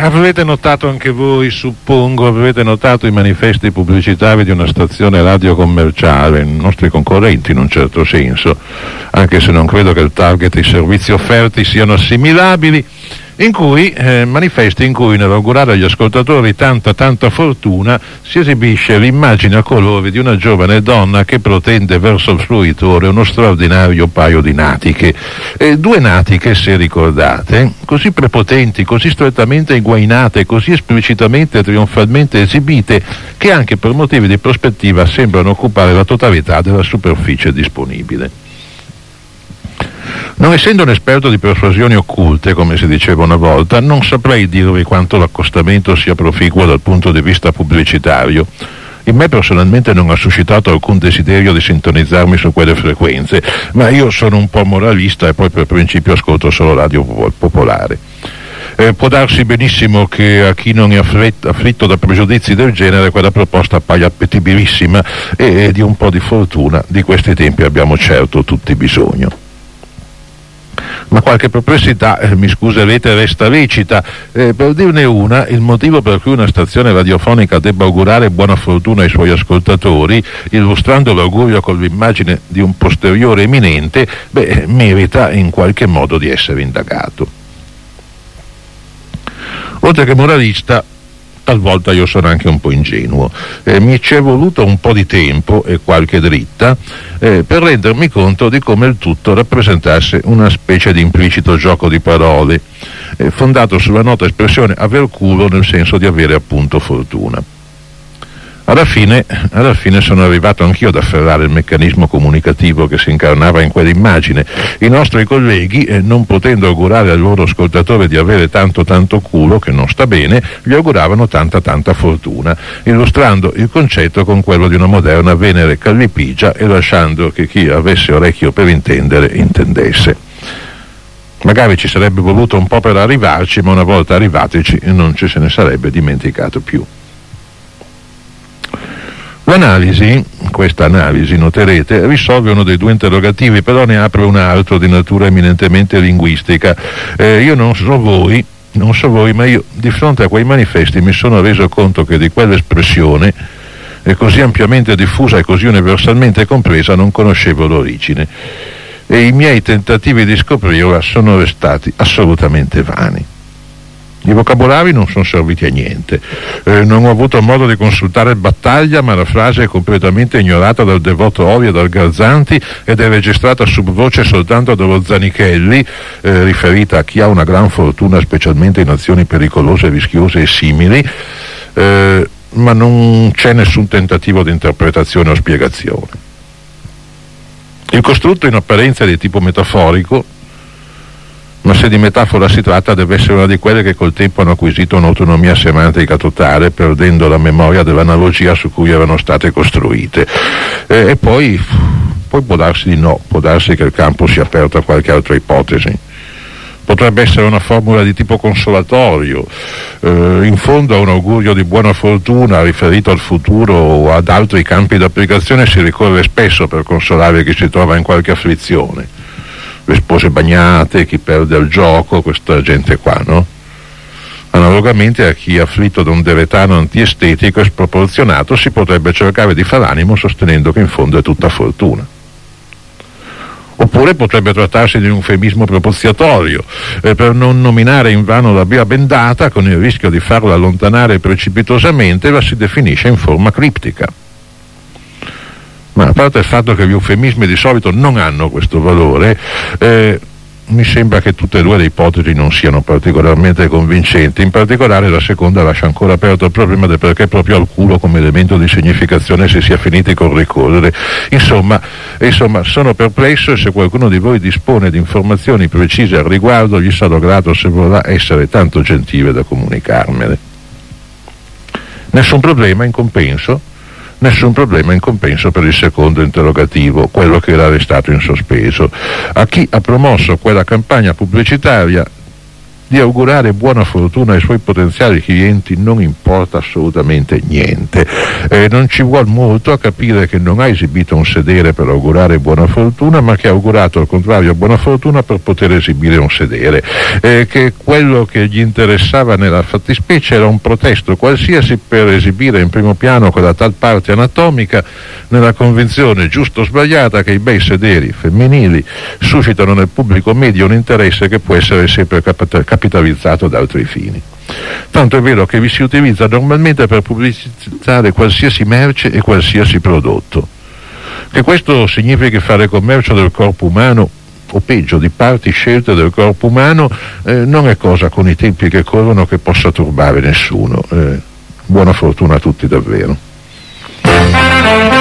Avete notato anche voi, suppongo, avete notato i manifesti pubblicitari di una stazione radio commerciale, i nostri concorrenti in un certo senso, anche se non credo che il target e i servizi offerti siano assimilabili, manifesti in cui nell'augurare agli ascoltatori tanta fortuna si esibisce l'immagine a colori di una giovane donna che protende verso il fruitore uno straordinario paio di natiche, due natiche, se ricordate, così prepotenti, così strettamente inguainate, così esplicitamente e trionfalmente esibite che anche per motivi di prospettiva sembrano occupare la totalità della superficie disponibile. Non essendo un esperto di persuasioni occulte, come si diceva una volta, non saprei dirvi quanto l'accostamento sia proficuo dal punto di vista pubblicitario. In me personalmente non ha suscitato alcun desiderio di sintonizzarmi su quelle frequenze, ma io sono un po' moralista e poi per principio ascolto solo radio popolare. Può darsi benissimo che a chi non è afflitto da pregiudizi del genere quella proposta appaia appetibilissima e di un po' di fortuna di questi tempi abbiamo certo tutti bisogno. Ma qualche perplessità, mi scuserete, resta lecita. Per dirne una, il motivo per cui una stazione radiofonica debba augurare buona fortuna ai suoi ascoltatori, illustrando l'augurio con l'immagine di un posteriore eminente, merita in qualche modo di essere indagato. Oltre che moralista, talvolta io sono anche un po' ingenuo. Mi ci è voluto un po' di tempo e qualche dritta per rendermi conto di come il tutto rappresentasse una specie di implicito gioco di parole, fondato sulla nota espressione aver culo, nel senso di avere appunto fortuna. Alla fine sono arrivato anch'io ad afferrare il meccanismo comunicativo che si incarnava in quell'immagine. I nostri colleghi, non potendo augurare al loro ascoltatore di avere tanto culo, che non sta bene, gli auguravano tanta fortuna, illustrando il concetto con quello di una moderna Venere callipigia e lasciando che chi avesse orecchio per intendere, intendesse. Magari ci sarebbe voluto un po' per arrivarci, ma una volta arrivateci non ci se ne sarebbe dimenticato più. Questa analisi, noterete, risolve uno dei due interrogativi, però ne apre un altro di natura eminentemente linguistica. Io non so voi, ma io di fronte a quei manifesti mi sono reso conto che di quell'espressione, così ampiamente diffusa e così universalmente compresa, non conoscevo l'origine. E i miei tentativi di scoprirla sono restati assolutamente vani. I vocabolari non sono serviti a niente, non ho avuto modo di consultare Battaglia, ma la frase è completamente ignorata dal Devoto Oli e dal Garzanti ed è registrata subvoce soltanto dallo Zanichelli, riferita a chi ha una gran fortuna specialmente in azioni pericolose, rischiose e simili, ma non c'è nessun tentativo di interpretazione o spiegazione. Il costrutto in apparenza è di tipo metaforico, ma se di metafora si tratta deve essere una di quelle che col tempo hanno acquisito un'autonomia semantica totale, perdendo la memoria dell'analogia su cui erano state costruite. E poi può darsi di no, può darsi che il campo sia aperto a qualche altra ipotesi. Potrebbe essere una formula di tipo consolatorio, in fondo a un augurio di buona fortuna riferito al futuro o ad altri campi d'applicazione si ricorre spesso per consolare chi si trova in qualche afflizione. Le spose bagnate, chi perde al gioco, questa gente qua, no? Analogamente a chi è afflitto da un deretano antiestetico e sproporzionato si potrebbe cercare di far animo sostenendo che in fondo è tutta fortuna. Oppure potrebbe trattarsi di un eufemismo propiziatorio, per non nominare invano la via bendata, con il rischio di farla allontanare precipitosamente, la si definisce in forma criptica. Ma a parte il fatto che gli eufemismi di solito non hanno questo valore, mi sembra che tutte e due le ipotesi non siano particolarmente convincenti. In particolare la seconda lascia ancora aperto il problema del perché proprio al culo come elemento di significazione si sia finiti con ricorrere. Insomma, sono perplesso e se qualcuno di voi dispone di informazioni precise al riguardo gli sarò grato se vorrà essere tanto gentile da comunicarmele. Nessun problema in compenso per il secondo interrogativo, quello che era restato in sospeso. A chi ha promosso quella campagna pubblicitaria di augurare buona fortuna ai suoi potenziali clienti non importa assolutamente niente. Non ci vuole molto a capire che non ha esibito un sedere per augurare buona fortuna, ma che ha augurato al contrario buona fortuna per poter esibire un sedere, che quello che gli interessava nella fattispecie era un protesto qualsiasi per esibire in primo piano quella tal parte anatomica, nella convinzione giusta o sbagliata che i bei sederi femminili suscitano nel pubblico medio un interesse che può essere sempre capitalizzato da altri fini. Tanto è vero che vi si utilizza normalmente per pubblicizzare qualsiasi merce e qualsiasi prodotto. Che questo significhi fare commercio del corpo umano, o peggio di parti scelte del corpo umano, non è cosa con i tempi che corrono che possa turbare nessuno. Buona fortuna a tutti davvero.